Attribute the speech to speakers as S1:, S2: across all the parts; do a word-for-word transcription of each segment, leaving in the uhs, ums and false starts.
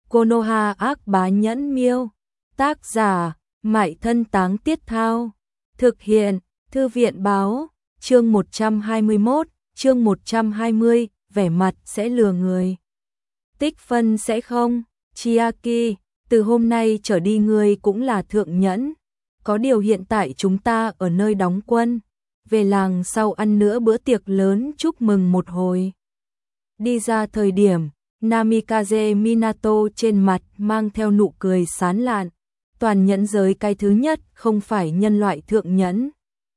S1: Konoha ác bá nhẫn miêu. Tác giả, Mại Thân Táng Tiết Thao. Thực hiện, Thư viện Báo. Chương một trăm hai mươi mốt, chương một trăm hai mươi, vẻ mặt sẽ lừa người. Tích phân sẽ không, Chiaki, từ hôm nay trở đi ngươi cũng là thượng nhẫn. Có điều hiện tại chúng ta ở nơi đóng quân, về làng sau ăn nữa bữa tiệc lớn chúc mừng một hồi. Đi ra thời điểm, Namikaze Minato trên mặt mang theo nụ cười sán lạn. Toàn nhẫn giới cái thứ nhất không phải nhân loại thượng nhẫn.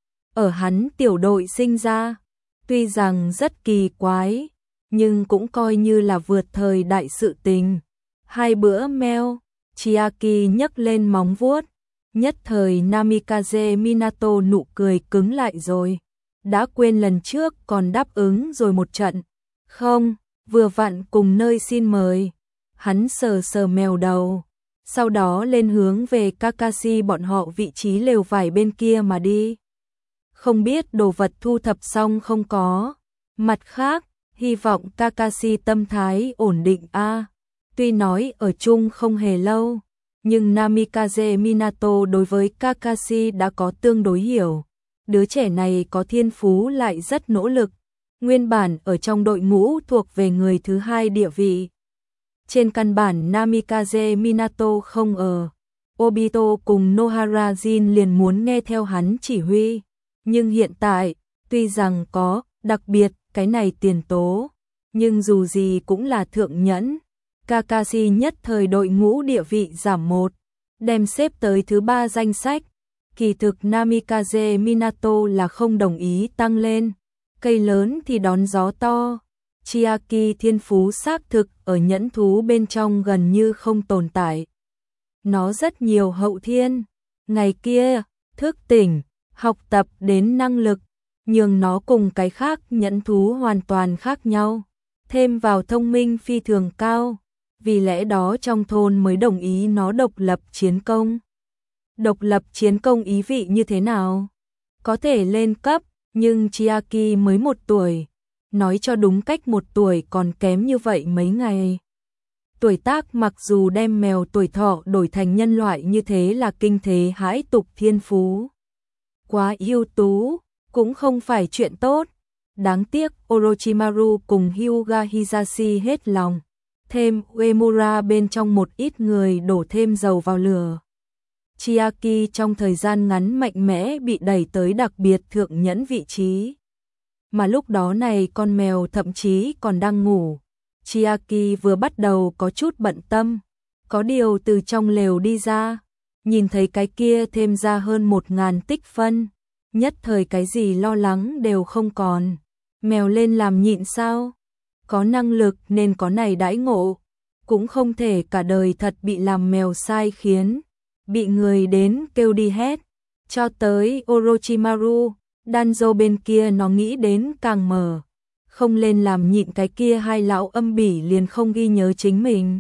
S1: Ở hắn tiểu đội sinh ra, tuy rằng rất kỳ quái, nhưng cũng coi như là vượt thời đại sự tình. Hai bữa meo, Chiaki nhấc lên móng vuốt, nhất thời Namikaze Minato nụ cười cứng lại rồi. Đã quên lần trước còn đáp ứng rồi một trận. Không, vừa vặn cùng nơi xin mời. Hắn sờ sờ mèo đầu, sau đó lên hướng về Kakashi bọn họ vị trí lều vải bên kia mà đi. Không biết đồ vật thu thập xong không có. Mặt khác, hy vọng Kakashi tâm thái ổn định a. À, tuy nói ở chung không hề lâu, nhưng Namikaze Minato đối với Kakashi đã có tương đối hiểu. Đứa trẻ này có thiên phú lại rất nỗ lực, nguyên bản ở trong đội ngũ thuộc về người thứ hai địa vị. Trên căn bản Namikaze Minato không ở, Obito cùng Nohara Jin liền muốn nghe theo hắn chỉ huy. Nhưng hiện tại, tuy rằng có, đặc biệt, cái này tiền tố, nhưng dù gì cũng là thượng nhẫn. Kakashi nhất thời đội ngũ địa vị giảm một, đem xếp tới thứ ba danh sách. Kỳ thực Namikaze Minato là không đồng ý tăng lên. Cây lớn thì đón gió to. Chiaki thiên phú xác thực ở nhẫn thú bên trong gần như không tồn tại. Nó rất nhiều hậu thiên. Ngày kia, thức tỉnh, học tập đến năng lực, nhưng nó cùng cái khác nhẫn thú hoàn toàn khác nhau. Thêm vào thông minh phi thường cao, vì lẽ đó trong thôn mới đồng ý nó độc lập chiến công. Độc lập chiến công ý vị như thế nào? Có thể lên cấp, nhưng Chiaki mới một tuổi. Nói cho đúng cách một tuổi còn kém như vậy mấy ngày. Tuổi tác mặc dù đem mèo tuổi thọ đổi thành nhân loại như thế là kinh thế hãi tục thiên phú. Quá ưu tú, cũng không phải chuyện tốt. Đáng tiếc Orochimaru cùng Hyuga Hisashi hết lòng. Thêm Uemura bên trong một ít người đổ thêm dầu vào lửa. Chiaki trong thời gian ngắn mạnh mẽ bị đẩy tới đặc biệt thượng nhẫn vị trí. Mà lúc đó này con mèo thậm chí còn đang ngủ. Chiaki vừa bắt đầu có chút bận tâm. Có điều từ trong lều đi ra, nhìn thấy cái kia thêm ra hơn một ngàn tích phân. Nhất thời cái gì lo lắng đều không còn. Mèo lên làm nhịn sao? Có năng lực nên có này đãi ngộ. Cũng không thể cả đời thật bị làm mèo sai khiến. Bị người đến kêu đi hết. Cho tới Orochimaru, Danzo bên kia nó nghĩ đến càng mờ. Không lên làm nhịn cái kia hai lão âm bỉ liền không ghi nhớ chính mình.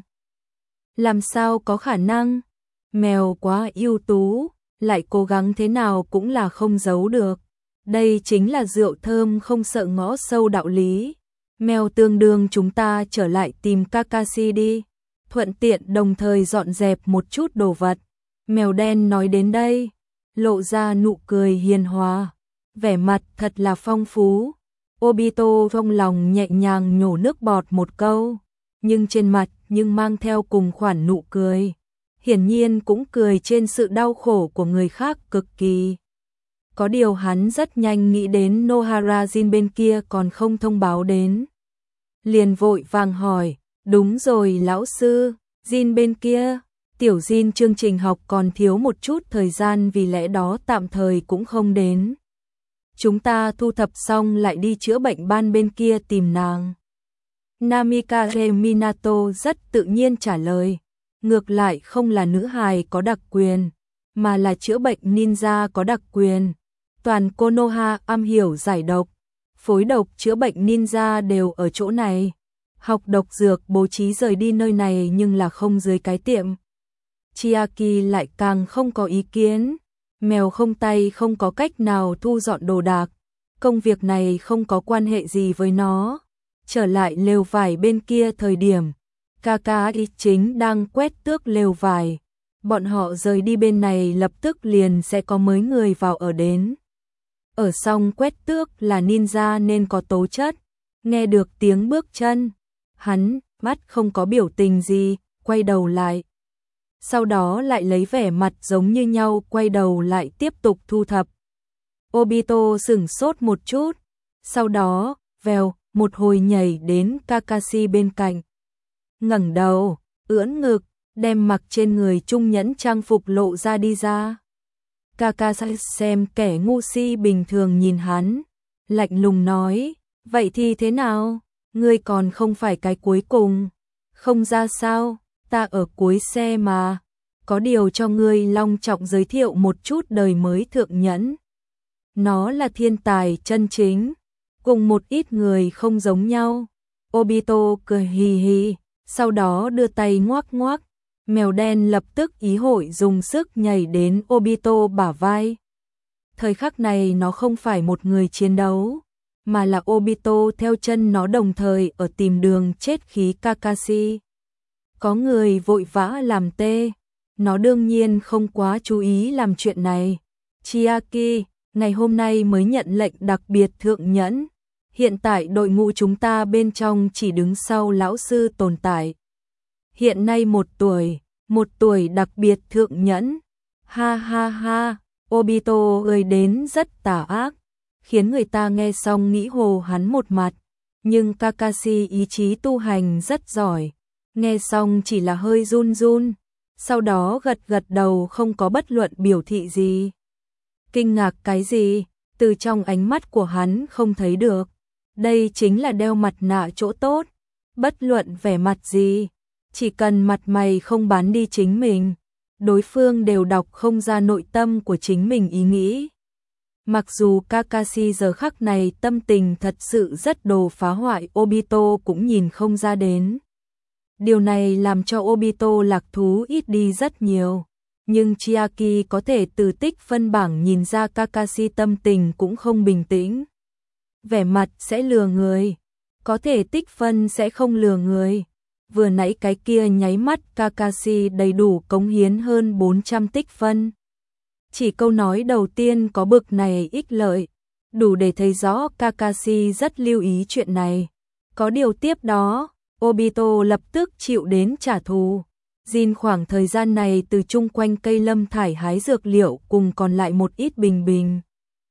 S1: Làm sao có khả năng? Mèo quá ưu tú, lại cố gắng thế nào cũng là không giấu được. Đây chính là rượu thơm không sợ ngõ sâu đạo lý. Mèo tương đương chúng ta trở lại tìm Kakashi đi. Thuận tiện đồng thời dọn dẹp một chút đồ vật. Mèo đen nói đến đây, lộ ra nụ cười hiền hòa. Vẻ mặt thật là phong phú. Obito trong lòng nhẹ nhàng nhổ nước bọt một câu, nhưng trên mặt nhưng mang theo cùng khoản nụ cười. Hiển nhiên cũng cười trên sự đau khổ của người khác cực kỳ. Có điều hắn rất nhanh nghĩ đến Nohara Jin bên kia còn không thông báo đến. Liền vội vàng hỏi, đúng rồi lão sư, Jin bên kia, tiểu Jin chương trình học còn thiếu một chút thời gian vì lẽ đó tạm thời cũng không đến. Chúng ta thu thập xong lại đi chữa bệnh ban bên kia tìm nàng. Namikaze Minato rất tự nhiên trả lời. Ngược lại không là nữ hài có đặc quyền, mà là chữa bệnh ninja có đặc quyền. Toàn Konoha am hiểu giải độc, phối độc chữa bệnh ninja đều ở chỗ này. Học độc dược bố trí rời đi nơi này nhưng là không dưới cái tiệm. Chiaki lại càng không có ý kiến. Mèo không tay không có cách nào thu dọn đồ đạc. Công việc này không có quan hệ gì với nó. Trở lại lều vải bên kia thời điểm, Kakashi chính đang quét tước lều vải. Bọn họ rời đi bên này lập tức liền sẽ có mới người vào ở đến. Ở xong quét tước là ninja nên có tố chất. Nghe được tiếng bước chân, hắn mắt không có biểu tình gì, quay đầu lại. Sau đó lại lấy vẻ mặt giống như nhau quay đầu lại tiếp tục thu thập. Obito sửng sốt một chút, sau đó, vèo, một hồi nhảy đến Kakashi bên cạnh. Ngẩng đầu, ưỡn ngực, đem mặc trên người trung nhẫn trang phục lộ ra đi ra. Kakashi xem kẻ ngu si bình thường nhìn hắn, lạnh lùng nói, vậy thì thế nào, ngươi còn không phải cái cuối cùng, không ra sao, ta ở cuối xe mà, có điều cho ngươi long trọng giới thiệu một chút đời mới thượng nhẫn. Nó là thiên tài chân chính, cùng một ít người không giống nhau. Obito cười hì hì, sau đó đưa tay ngoắc ngoắc, mèo đen lập tức ý hội dùng sức nhảy đến Obito bả vai. Thời khắc này nó không phải một người chiến đấu, mà là Obito theo chân nó đồng thời ở tìm đường chết khí Kakashi. Có người vội vã làm tê, nó đương nhiên không quá chú ý làm chuyện này. Chiaki, ngày hôm nay mới nhận lệnh đặc biệt thượng nhẫn. Hiện tại đội ngũ chúng ta bên trong chỉ đứng sau lão sư tồn tại. Hiện nay một tuổi, một tuổi đặc biệt thượng nhẫn. Ha ha ha, Obito ơi đến rất tà ác, khiến người ta nghe xong nghĩ hồ hắn một mặt. Nhưng Kakashi ý chí tu hành rất giỏi, nghe xong chỉ là hơi run run, sau đó gật gật đầu không có bất luận biểu thị gì. Kinh ngạc cái gì, từ trong ánh mắt của hắn không thấy được. Đây chính là đeo mặt nạ chỗ tốt, bất luận vẻ mặt gì, chỉ cần mặt mày không bán đi chính mình, đối phương đều đọc không ra nội tâm của chính mình ý nghĩ. Mặc dù Kakashi giờ khắc này tâm tình thật sự rất đồ phá hoại, Obito cũng nhìn không ra đến. Điều này làm cho Obito lạc thú ít đi rất nhiều. Nhưng Chiaki có thể từ tích phân bảng nhìn ra Kakashi tâm tình cũng không bình tĩnh. Vẻ mặt sẽ lừa người, có thể tích phân sẽ không lừa người. Vừa nãy cái kia nháy mắt Kakashi đầy đủ cống hiến hơn bốn trăm tích phân. Chỉ câu nói đầu tiên có bực này ích lợi, đủ để thấy rõ Kakashi rất lưu ý chuyện này. Có điều tiếp đó, Obito lập tức chịu đến trả thù. Jin khoảng thời gian này từ chung quanh cây lâm thải hái dược liệu cùng còn lại một ít bình bình.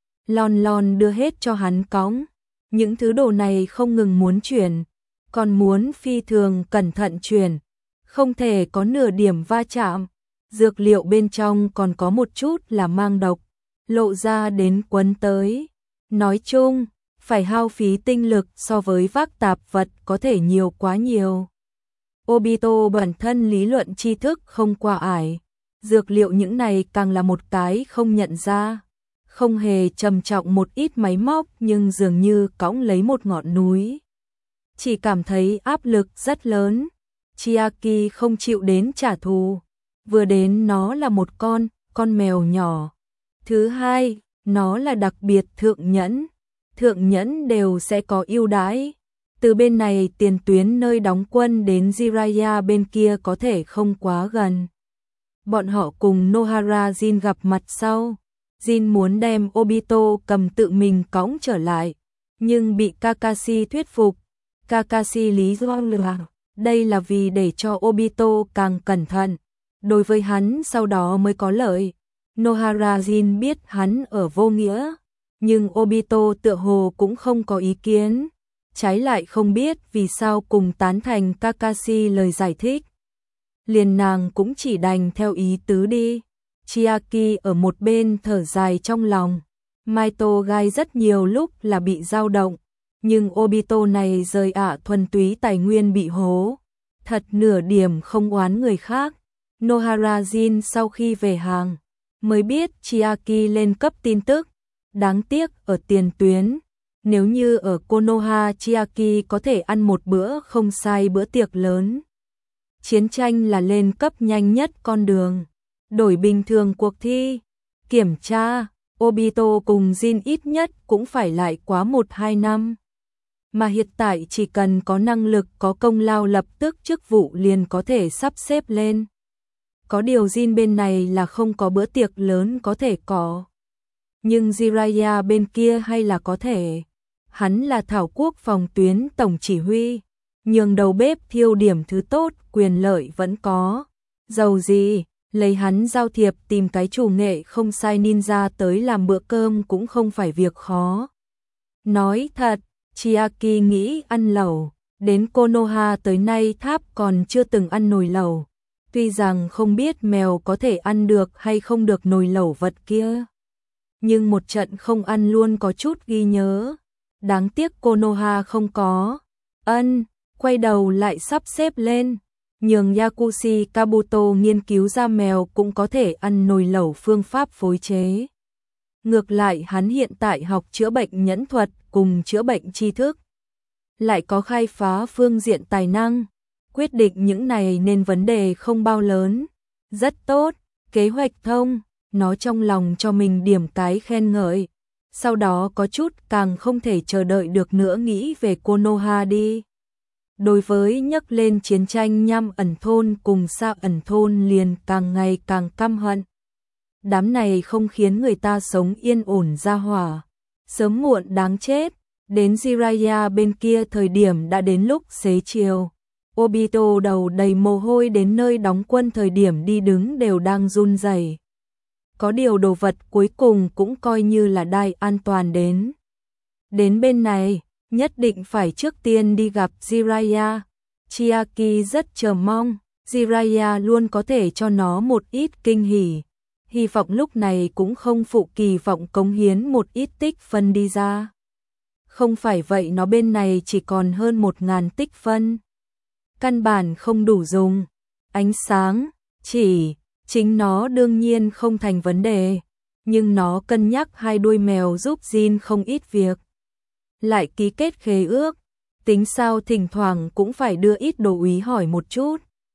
S1: Lon lon đưa hết cho hắn cõng. Những thứ đồ này không ngừng muốn chuyển, còn muốn phi thường cẩn thận chuyển, không thể có nửa điểm va chạm. Dược liệu bên trong còn có một chút là mang độc, lộ ra đến quấn tới. Nói chung, phải hao phí tinh lực so với vác tạp vật có thể nhiều quá nhiều. Obito bản thân lý luận tri thức không qua ải, dược liệu những này càng là một cái không nhận ra. Không hề trầm trọng một ít máy móc nhưng dường như cõng lấy một ngọn núi. Chỉ cảm thấy áp lực rất lớn. Chiaki không chịu đến trả thù. Vừa đến nó là một con, con mèo nhỏ. Thứ hai, nó là đặc biệt thượng nhẫn. Thượng nhẫn đều sẽ có ưu đãi. Từ bên này tiền tuyến nơi đóng quân đến Jiraiya bên kia có thể không quá gần. Bọn họ cùng Nohara Jin gặp mặt sau. Jin muốn đem Obito cầm tự mình cõng trở lại, nhưng bị Kakashi thuyết phục. Kakashi lý do là đây là vì để cho Obito càng cẩn thận, đối với hắn sau đó mới có lợi. Nohara Jin biết hắn ở vô nghĩa, nhưng Obito tựa hồ cũng không có ý kiến, trái lại không biết vì sao cùng tán thành Kakashi lời giải thích. Liền nàng cũng chỉ đành theo ý tứ đi. Chiaki ở một bên thở dài trong lòng. Maito gai rất nhiều lúc là bị dao động, nhưng Obito này rời ạ thuần túy tài nguyên bị hố. Thật nửa điểm không oán người khác. Nohara Jin sau khi về hàng, mới biết Chiaki lên cấp tin tức. Đáng tiếc ở tiền tuyến, nếu như ở Konoha Chiaki có thể ăn một bữa không sai bữa tiệc lớn. Chiến tranh là lên cấp nhanh nhất con đường. Đổi bình thường cuộc thi, kiểm tra, Obito cùng Jin ít nhất cũng phải lại quá một hai năm. mà hiện tại chỉ cần có năng lực có công lao lập tức chức vụ liền có thể sắp xếp lên. Có điều Jin bên này là không có bữa tiệc lớn có thể có. Nhưng Jiraiya bên kia hay là có thể. Hắn là Thảo Quốc phòng tuyến tổng chỉ huy, nhường đầu bếp thiêu điểm thứ tốt, quyền lợi vẫn có. Dầu gì, lấy hắn giao thiệp tìm cái chủ nghệ không sai ninja tới làm bữa cơm cũng không phải việc khó. Nói thật, Chiaki nghĩ ăn lẩu, đến Konoha tới nay Tháp còn chưa từng ăn nồi lẩu. Tuy rằng không biết mèo có thể ăn được hay không được nồi lẩu vật kia. Nhưng một trận không ăn luôn có chút ghi nhớ. Đáng tiếc Konoha không có. Ân, quay đầu lại sắp xếp lên. Nhường Yakushi Kabuto nghiên cứu ra mèo cũng có thể ăn nồi lẩu phương pháp phối chế. Ngược lại hắn hiện tại học chữa bệnh nhẫn thuật cùng chữa bệnh tri thức. Lại có khai phá phương diện tài năng. Quyết định những này nên vấn đề không bao lớn. Rất tốt, kế hoạch thông, nó trong lòng cho mình điểm cái khen ngợi. Sau đó có chút càng không thể chờ đợi được nữa nghĩ về Konoha đi. Đối với nhắc lên chiến tranh nham ẩn thôn cùng Sa ẩn thôn liền càng ngày càng căm hận. Đám này không khiến người ta sống yên ổn ra hỏa. Sớm muộn đáng chết, đến Jiraiya bên kia thời điểm đã đến lúc xế chiều. Obito đầu đầy mồ hôi đến nơi đóng quân thời điểm đi đứng đều đang run rẩy. Có điều đồ vật cuối cùng cũng coi như là đai an toàn đến. Đến bên này, nhất định phải trước tiên đi gặp Jiraiya. Chiaki rất chờ mong, Jiraiya luôn có thể cho nó một ít kinh hỉ. Hy vọng lúc này cũng không phụ kỳ vọng cống hiến một ít tích phân đi ra. Không phải vậy nó bên này chỉ còn hơn một ngàn tích phân. Căn bản không đủ dùng. Ánh sáng, chỉ, chính nó đương nhiên không thành vấn đề. Nhưng nó cân nhắc hai đuôi mèo giúp Jin không ít việc. Lại ký kết khế ước. Tính sao thỉnh thoảng cũng phải đưa ít đồ úy hỏi một chút.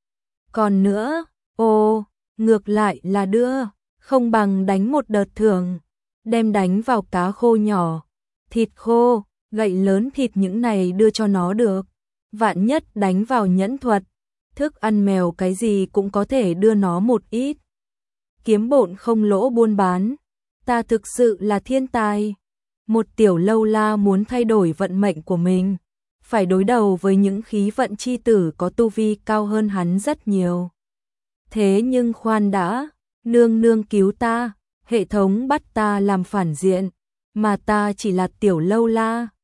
S1: Còn nữa, ô, ngược lại là đưa, không bằng đánh một đợt thưởng. Đem đánh vào cá khô nhỏ, thịt khô, gậy lớn thịt những này đưa cho nó được. Vạn nhất đánh vào nhẫn thuật, thức ăn mèo cái gì cũng có thể đưa nó một ít. Kiếm bộn không lỗ buôn bán, ta thực sự là thiên tài. Một tiểu lâu la muốn thay đổi vận mệnh của mình, phải đối đầu với những khí vận chi tử có tu vi cao hơn hắn rất nhiều. Thế nhưng khoan đã, nương nương cứu ta, hệ thống bắt ta làm phản diện, mà ta chỉ là tiểu lâu la.